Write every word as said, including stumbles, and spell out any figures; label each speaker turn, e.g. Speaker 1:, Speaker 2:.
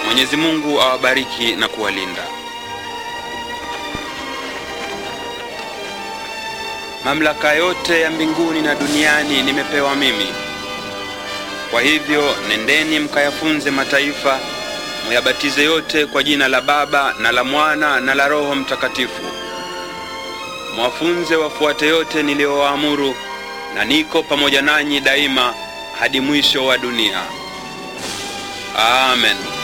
Speaker 1: Mwenyezi Mungu awabariki na kuwalinda. Mamlaka yote ya mbinguni na duniani nimepewa mimi. Kwa hivyo nendeni mkayafunze mataifa, muyabatize yote kwa jina la Baba na la Mwana na la Roho Mtakatifu. Mwafunze wafuate yote niliyowaamuru, na niko pamoja nanyi daima hadi mwisho wa dunia. Amen.